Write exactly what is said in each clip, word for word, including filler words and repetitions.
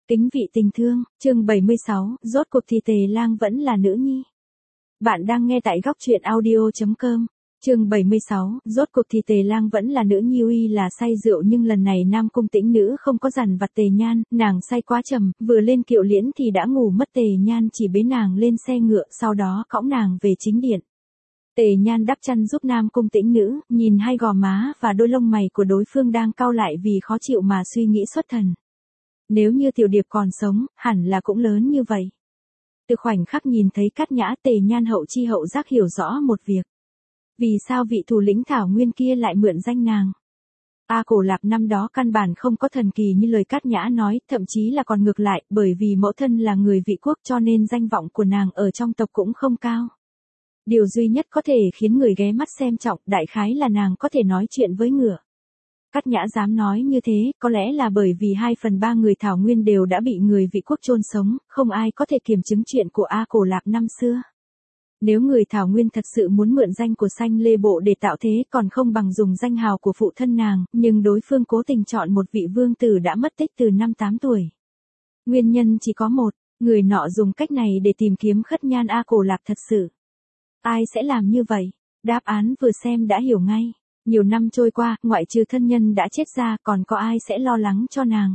Kính vị tình thương, chương bảy mươi sáu, rốt cuộc thì Tề Lang vẫn là nữ nhi. Bạn đang nghe tại góc truyện audio chấm com. Chương bảy mươi sáu, rốt cuộc thì Tề Lang vẫn là nữ nhi. Uy là say rượu nhưng lần này Nam Cung Tĩnh Nữ không có dằn vặt Tề Nhan, nàng say quá trầm, vừa lên kiệu liễn thì đã ngủ mất. Tề Nhan chỉ bế nàng lên xe ngựa, sau đó cõng nàng về chính điện. Tề Nhan đắp chăn giúp Nam Cung Tĩnh Nữ, nhìn hai gò má và đôi lông mày của đối phương đang cau lại vì khó chịu mà suy nghĩ xuất thần. Nếu như Tiểu Điệp còn sống, hẳn là cũng lớn như vậy. Từ khoảnh khắc nhìn thấy Cát Nhã, Tề Nhan hậu chi hậu giác hiểu rõ một việc. Vì sao vị thủ lĩnh Thảo Nguyên kia lại mượn danh nàng? A Cổ Lạp năm đó căn bản không có thần kỳ như lời Cát Nhã nói, thậm chí là còn ngược lại, bởi vì mẫu thân là người Vị Quốc cho nên danh vọng của nàng ở trong tộc cũng không cao. Điều duy nhất có thể khiến người ghé mắt xem trọng, đại khái là nàng có thể nói chuyện với ngựa. Cát Nhã dám nói như thế, có lẽ là bởi vì hai phần ba người Thảo Nguyên đều đã bị người Vị Quốc chôn sống, không ai có thể kiểm chứng chuyện của A Cổ Lạp năm xưa. Nếu người Thảo Nguyên thật sự muốn mượn danh của Sanh Lê Bộ để tạo thế còn không bằng dùng danh hào của phụ thân nàng, nhưng đối phương cố tình chọn một vị vương tử đã mất tích từ năm tám tuổi. Nguyên nhân chỉ có một, người nọ dùng cách này để tìm kiếm khất nhan A Cổ Lạp thật sự. Ai sẽ làm như vậy? Đáp án vừa xem đã hiểu ngay. Nhiều năm trôi qua, ngoại trừ thân nhân đã chết ra, còn có ai sẽ lo lắng cho nàng.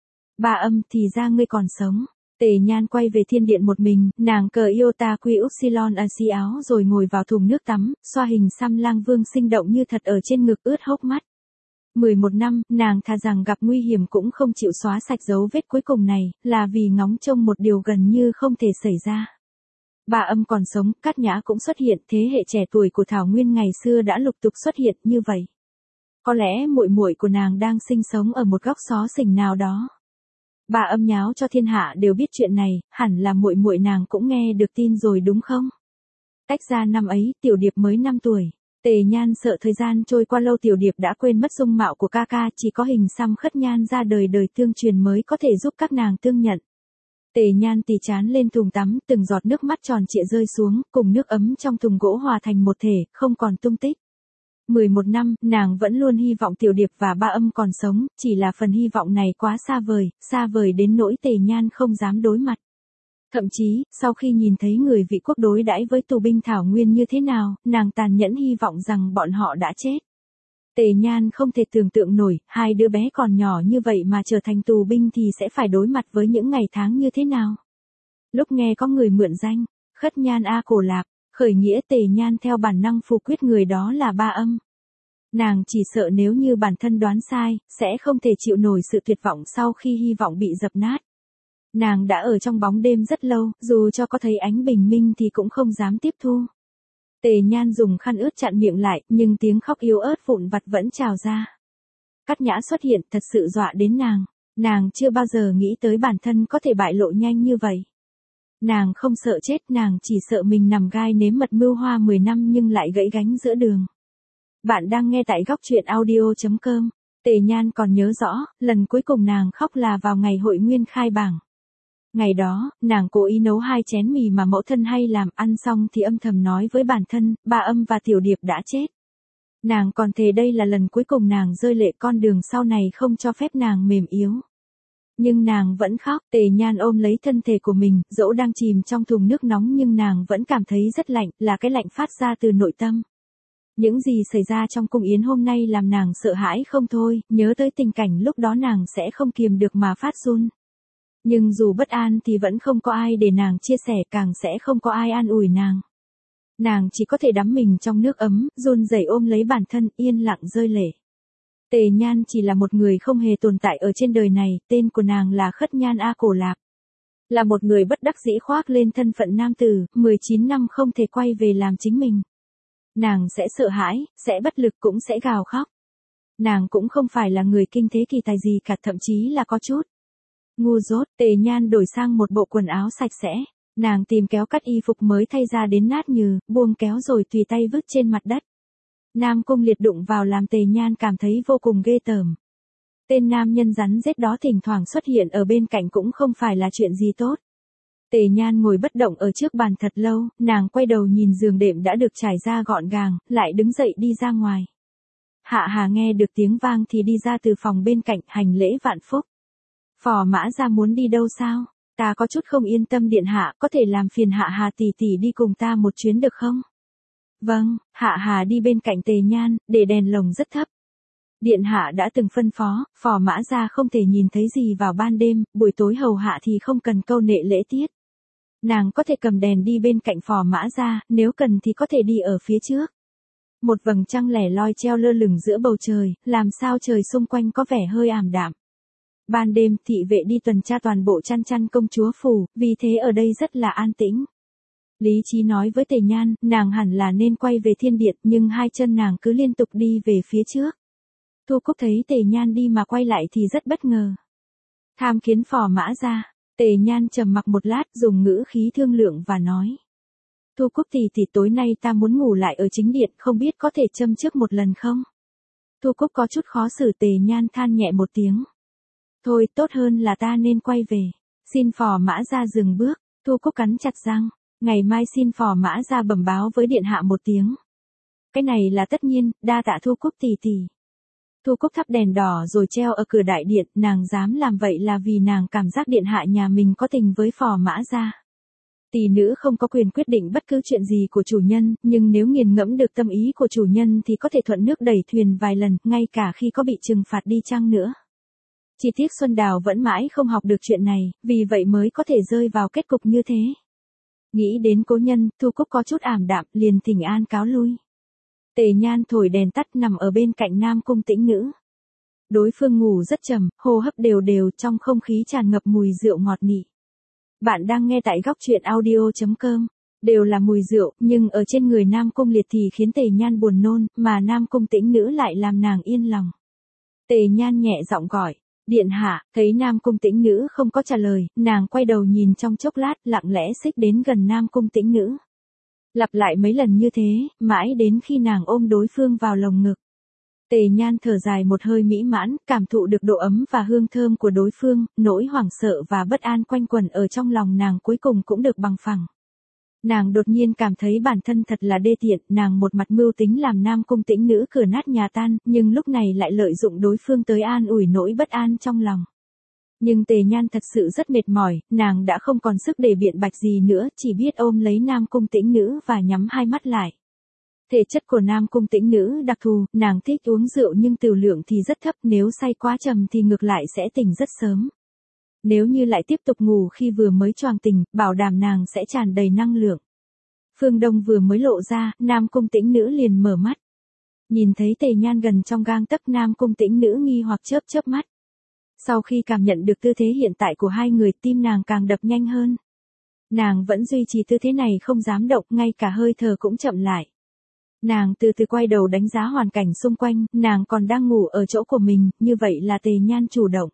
Bà Âm, thì ra ngươi còn sống. Tề Nhan quay về thiên điện một mình, nàng cờ Iota Quy Upsilon a xi áo rồi ngồi vào thùng nước tắm, xoa hình xăm lang vương sinh động như thật ở trên ngực ướt hốc mắt. mười một năm, nàng thà rằng gặp nguy hiểm cũng không chịu xóa sạch dấu vết cuối cùng này, là vì ngóng trông một điều gần như không thể xảy ra. Bà Âm còn sống, Cát Nhã cũng xuất hiện, thế hệ trẻ tuổi của Thảo Nguyên ngày xưa đã lục tục xuất hiện như vậy. Có lẽ muội muội của nàng đang sinh sống ở một góc xó xỉnh nào đó. Bà Âm nháo cho thiên hạ đều biết chuyện này, hẳn là muội muội nàng cũng nghe được tin rồi đúng không? Tách ra năm ấy, Tiểu Điệp mới năm tuổi. Tề Nhan sợ thời gian trôi qua lâu Tiểu Điệp đã quên mất dung mạo của ca ca, chỉ có hình xăm khất nhan ra đời đời tương truyền mới có thể giúp các nàng tương nhận. Tề Nhan tì chán lên thùng tắm, từng giọt nước mắt tròn trịa rơi xuống, cùng nước ấm trong thùng gỗ hòa thành một thể, không còn tung tích. mười một năm, nàng vẫn luôn hy vọng Tiểu Điệp và Ba Âm còn sống, chỉ là phần hy vọng này quá xa vời, xa vời đến nỗi Tề Nhan không dám đối mặt. Thậm chí, sau khi nhìn thấy người Vị Quốc đối đãi với tù binh Thảo Nguyên như thế nào, nàng tàn nhẫn hy vọng rằng bọn họ đã chết. Tề Nhan không thể tưởng tượng nổi, hai đứa bé còn nhỏ như vậy mà trở thành tù binh thì sẽ phải đối mặt với những ngày tháng như thế nào. Lúc nghe có người mượn danh, khất nhan A Cổ Lạp, khởi nghĩa Tề Nhan theo bản năng phủ quyết người đó là Ba Âm. Nàng chỉ sợ nếu như bản thân đoán sai, sẽ không thể chịu nổi sự tuyệt vọng sau khi hy vọng bị dập nát. Nàng đã ở trong bóng đêm rất lâu, dù cho có thấy ánh bình minh thì cũng không dám tiếp thu. Tề Nhan dùng khăn ướt chặn miệng lại, nhưng tiếng khóc yếu ớt vụn vặt vẫn trào ra. Cát Nhã xuất hiện thật sự dọa đến nàng. Nàng chưa bao giờ nghĩ tới bản thân có thể bại lộ nhanh như vậy. Nàng không sợ chết, nàng chỉ sợ mình nằm gai nếm mật mưu hoa mười năm nhưng lại gãy gánh giữa đường. Bạn đang nghe tại góc truyện audio chấm com. Tề Nhan còn nhớ rõ, lần cuối cùng nàng khóc là vào ngày hội nguyên khai bảng. Ngày đó, nàng cố ý nấu hai chén mì mà mẫu thân hay làm, ăn xong thì âm thầm nói với bản thân, Ba Âm và Tiểu Điệp đã chết. Nàng còn thề đây là lần cuối cùng nàng rơi lệ, con đường sau này không cho phép nàng mềm yếu. Nhưng nàng vẫn khóc. Tề Nhan ôm lấy thân thể của mình, dẫu đang chìm trong thùng nước nóng nhưng nàng vẫn cảm thấy rất lạnh, là cái lạnh phát ra từ nội tâm. Những gì xảy ra trong cung yến hôm nay làm nàng sợ hãi không thôi, nhớ tới tình cảnh lúc đó nàng sẽ không kiềm được mà phát run. Nhưng dù bất an thì vẫn không có ai để nàng chia sẻ, càng sẽ không có ai an ủi nàng. Nàng chỉ có thể đắm mình trong nước ấm, run rẩy ôm lấy bản thân, yên lặng rơi lệ. Tề Nhan chỉ là một người không hề tồn tại ở trên đời này, tên của nàng là Khất Nhan A Cổ Lạp. Là một người bất đắc dĩ khoác lên thân phận nam tử, mười chín năm không thể quay về làm chính mình. Nàng sẽ sợ hãi, sẽ bất lực cũng sẽ gào khóc. Nàng cũng không phải là người kinh thế kỳ tài gì cả, thậm chí là có chút ngu dốt. Tề Nhan đổi sang một bộ quần áo sạch sẽ. Nàng tìm kéo cắt y phục mới thay ra đến nát nhừ, buông kéo rồi tùy tay vứt trên mặt đất. Nam Cung Liệt đụng vào làm Tề Nhan cảm thấy vô cùng ghê tởm. Tên nam nhân rắn rết đó thỉnh thoảng xuất hiện ở bên cạnh cũng không phải là chuyện gì tốt. Tề Nhan ngồi bất động ở trước bàn thật lâu, nàng quay đầu nhìn giường đệm đã được trải ra gọn gàng, lại đứng dậy đi ra ngoài. Hạ Hà nghe được tiếng vang thì đi ra từ phòng bên cạnh, hành lễ vạn phúc. Phò Mã Gia muốn đi đâu sao? Ta có chút không yên tâm điện hạ, có thể làm phiền Hạ Hà tỷ tỷ đi cùng ta một chuyến được không? Vâng, Hạ Hà đi bên cạnh Tề Nhan, để đèn lồng rất thấp. Điện hạ đã từng phân phó, Phò Mã Gia không thể nhìn thấy gì vào ban đêm, buổi tối hầu hạ thì không cần câu nệ lễ tiết. Nàng có thể cầm đèn đi bên cạnh Phò Mã Gia, nếu cần thì có thể đi ở phía trước. Một vầng trăng lẻ loi treo lơ lửng giữa bầu trời, làm sao trời xung quanh có vẻ hơi ảm đạm. Ban đêm thị vệ đi tuần tra toàn bộ chăn chăn công chúa phủ, vì thế ở đây rất là an tĩnh. Lý trí nói với Tề Nhan, nàng hẳn là nên quay về thiên điện, nhưng hai chân nàng cứ liên tục đi về phía trước. Thu Cúc thấy Tề Nhan đi mà quay lại thì rất bất ngờ. Tham kiến Phò Mã Gia. Tề Nhan trầm mặc một lát, dùng ngữ khí thương lượng và nói. Thu Cúc tỷ tỷ, tối nay ta muốn ngủ lại ở chính điện, không biết có thể châm trước một lần không? Thu Cúc có chút khó xử. Tề Nhan than nhẹ một tiếng. Thôi, tốt hơn là ta nên quay về. Xin Phò Mã Gia dừng bước. Thu Cúc cắn chặt răng. Ngày mai xin Phò Mã Gia bẩm báo với điện hạ một tiếng. Cái này là tất nhiên, đa tạ Thu Cúc tỷ tỷ. Thu Cúc thắp đèn đỏ rồi treo ở cửa đại điện, nàng dám làm vậy là vì nàng cảm giác điện hạ nhà mình có tình với Phò Mã Gia. Tỷ nữ không có quyền quyết định bất cứ chuyện gì của chủ nhân, nhưng nếu nghiền ngẫm được tâm ý của chủ nhân thì có thể thuận nước đẩy thuyền vài lần, ngay cả khi có bị trừng phạt đi chăng nữa. Chỉ tiếc Xuân Đào vẫn mãi không học được chuyện này, vì vậy mới có thể rơi vào kết cục như thế. Nghĩ đến cố nhân, Thu Cúc có chút ảm đạm, liền thỉnh an cáo lui. Tề Nhan thổi đèn tắt nằm ở bên cạnh Nam Cung Tĩnh Nữ. Đối phương ngủ rất trầm, hô hấp đều đều, trong không khí tràn ngập mùi rượu ngọt nị. Bạn đang nghe tại góc truyện audio chấm com. Đều là mùi rượu, nhưng ở trên người Nam Cung Liệt thì khiến Tề Nhan buồn nôn, mà Nam Cung Tĩnh Nữ lại làm nàng yên lòng. Tề Nhan nhẹ giọng gọi. Điện hạ. Thấy Nam Cung Tĩnh Nữ không có trả lời, nàng quay đầu nhìn trong chốc lát, lặng lẽ xích đến gần Nam Cung Tĩnh Nữ. Lặp lại mấy lần như thế, mãi đến khi nàng ôm đối phương vào lồng ngực. Tề Nhan thở dài một hơi mỹ mãn, cảm thụ được độ ấm và hương thơm của đối phương, nỗi hoảng sợ và bất an quanh quẩn ở trong lòng nàng cuối cùng cũng được bằng phẳng. Nàng đột nhiên cảm thấy bản thân thật là đê tiện, nàng một mặt mưu tính làm Nam Cung Tĩnh Nữ cửa nát nhà tan, nhưng lúc này lại lợi dụng đối phương tới an ủi nỗi bất an trong lòng. Nhưng Tề Nhan thật sự rất mệt mỏi, nàng đã không còn sức để biện bạch gì nữa, chỉ biết ôm lấy Nam Cung Tĩnh Nữ và nhắm hai mắt lại. Thể chất của Nam Cung Tĩnh Nữ đặc thù, nàng thích uống rượu nhưng tửu lượng thì rất thấp, nếu say quá trầm thì ngược lại sẽ tỉnh rất sớm. Nếu như lại tiếp tục ngủ khi vừa mới choàng tỉnh, bảo đảm nàng sẽ tràn đầy năng lượng. Phương Đông vừa mới lộ ra, Nam Cung Tĩnh Nữ liền mở mắt. Nhìn thấy Tề Nhan gần trong gang tấc, Nam Cung Tĩnh Nữ nghi hoặc chớp chớp mắt. Sau khi cảm nhận được tư thế hiện tại của hai người, tim nàng càng đập nhanh hơn. Nàng vẫn duy trì tư thế này không dám động, ngay cả hơi thở cũng chậm lại. Nàng từ từ quay đầu đánh giá hoàn cảnh xung quanh, nàng còn đang ngủ ở chỗ của mình, như vậy là Tề Nhan chủ động.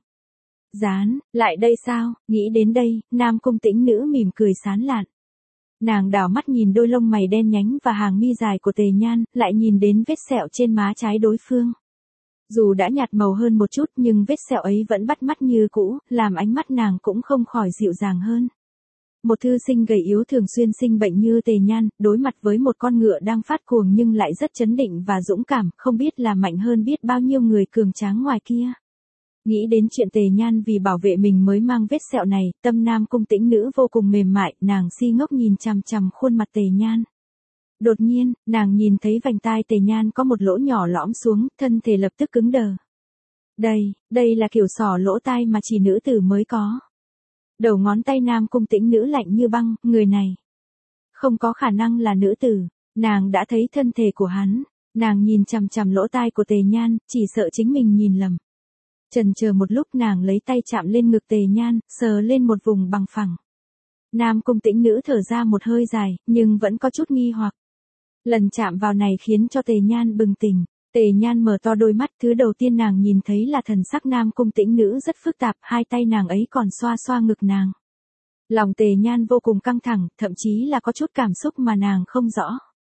Dán, lại đây sao? Nghĩ đến đây, Nam Cung Tĩnh Nữ mỉm cười sán lạn. Nàng đảo mắt nhìn đôi lông mày đen nhánh và hàng mi dài của Tề Nhan, lại nhìn đến vết sẹo trên má trái đối phương. Dù đã nhạt màu hơn một chút nhưng vết sẹo ấy vẫn bắt mắt như cũ, làm ánh mắt nàng cũng không khỏi dịu dàng hơn. Một thư sinh gầy yếu thường xuyên sinh bệnh như Tề Nhan, đối mặt với một con ngựa đang phát cuồng nhưng lại rất trấn định và dũng cảm, không biết là mạnh hơn biết bao nhiêu người cường tráng ngoài kia. Nghĩ đến chuyện Tề Nhan vì bảo vệ mình mới mang vết sẹo này, tâm Nam Cung Tĩnh Nữ vô cùng mềm mại, nàng si ngốc nhìn chằm chằm khuôn mặt Tề Nhan. Đột nhiên, nàng nhìn thấy vành tai Tề Nhan có một lỗ nhỏ lõm xuống, thân thể lập tức cứng đờ. Đây, đây là kiểu xỏ lỗ tai mà chỉ nữ tử mới có. Đầu ngón tay Nam Cung Tĩnh Nữ lạnh như băng, người này không có khả năng là nữ tử. Nàng đã thấy thân thể của hắn, nàng nhìn chằm chằm lỗ tai của Tề Nhan, chỉ sợ chính mình nhìn lầm. Chần chờ một lúc, nàng lấy tay chạm lên ngực Tề Nhan, sờ lên một vùng bằng phẳng. Nam Cung Tĩnh Nữ thở ra một hơi dài, nhưng vẫn có chút nghi hoặc. Lần chạm vào này khiến cho Tề Nhan bừng tỉnh. Tề Nhan mở to đôi mắt, thứ đầu tiên nàng nhìn thấy là thần sắc Nam Cung Tĩnh Nữ rất phức tạp, hai tay nàng ấy còn xoa xoa ngực nàng. Lòng Tề Nhan vô cùng căng thẳng, thậm chí là có chút cảm xúc mà nàng không rõ.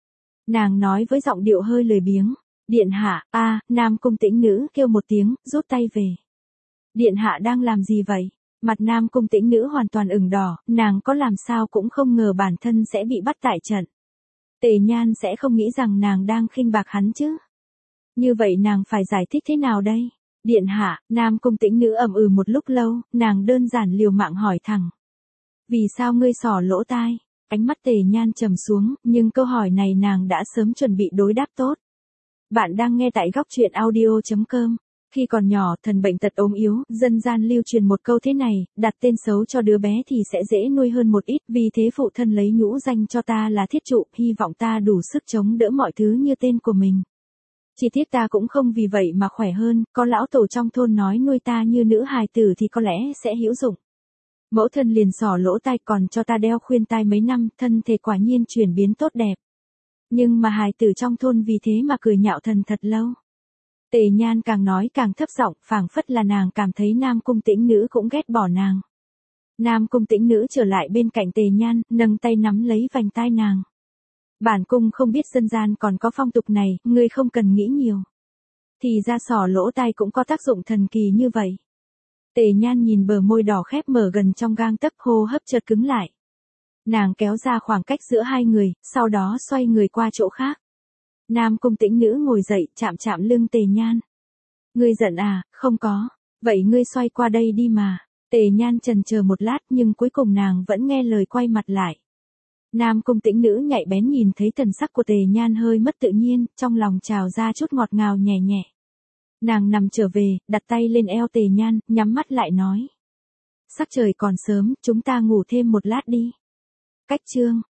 Nàng nói với giọng điệu hơi lười biếng. Điện hạ, a, à, Nam Cung Tĩnh Nữ kêu một tiếng, rút tay về. Điện hạ đang làm gì vậy? Mặt Nam Cung Tĩnh Nữ hoàn toàn ửng đỏ, nàng có làm sao cũng không ngờ bản thân sẽ bị bắt tại trận. Tề Nhan sẽ không nghĩ rằng nàng đang khinh bạc hắn chứ. Như vậy nàng phải giải thích thế nào đây? Điện hạ, Nam Cung Tĩnh Nữ ậm ừ một lúc lâu, nàng đơn giản liều mạng hỏi thẳng. Vì sao ngươi xỏ lỗ tai? Ánh mắt Tề Nhan trầm xuống, nhưng câu hỏi này nàng đã sớm chuẩn bị đối đáp tốt. Bạn đang nghe tại góc truyện audio chấm com. Khi còn nhỏ, thần bệnh tật ốm yếu, dân gian lưu truyền một câu thế này, đặt tên xấu cho đứa bé thì sẽ dễ nuôi hơn một ít, vì thế phụ thân lấy nhũ danh cho ta là Thiết Trụ, hy vọng ta đủ sức chống đỡ mọi thứ như tên của mình. Chỉ tiếc ta cũng không vì vậy mà khỏe hơn, có lão tổ trong thôn nói nuôi ta như nữ hài tử thì có lẽ sẽ hữu dụng. Mẫu thân liền xỏ lỗ tai còn cho ta đeo khuyên tai mấy năm, thân thể quả nhiên chuyển biến tốt đẹp. Nhưng mà hài tử trong thôn vì thế mà cười nhạo thần thật lâu. Tề Nhan càng nói càng thấp giọng, phảng phất là nàng cảm thấy Nam Cung Tĩnh Nữ cũng ghét bỏ nàng. Nam Cung Tĩnh Nữ trở lại bên cạnh Tề Nhan, nâng tay nắm lấy vành tai nàng. Bản cung không biết dân gian còn có phong tục này, ngươi không cần nghĩ nhiều. Thì ra xỏ lỗ tai cũng có tác dụng thần kỳ như vậy. Tề Nhan nhìn bờ môi đỏ khép mở gần trong gang tấc, hô hấp chợt cứng lại. Nàng kéo ra khoảng cách giữa hai người, sau đó xoay người qua chỗ khác. Nam Cung Tĩnh Nữ ngồi dậy, chạm chạm lưng Tề Nhan. Ngươi giận à? Không có. Vậy ngươi xoay qua đây đi mà. Tề Nhan chần chờ một lát nhưng cuối cùng nàng vẫn nghe lời quay mặt lại. Nam Cung Tĩnh Nữ nhạy bén nhìn thấy thần sắc của Tề Nhan hơi mất tự nhiên, trong lòng trào ra chút ngọt ngào nhẹ nhẹ. Nàng nằm trở về, đặt tay lên eo Tề Nhan, nhắm mắt lại nói. Sắc trời còn sớm, chúng ta ngủ thêm một lát đi. Cách chương.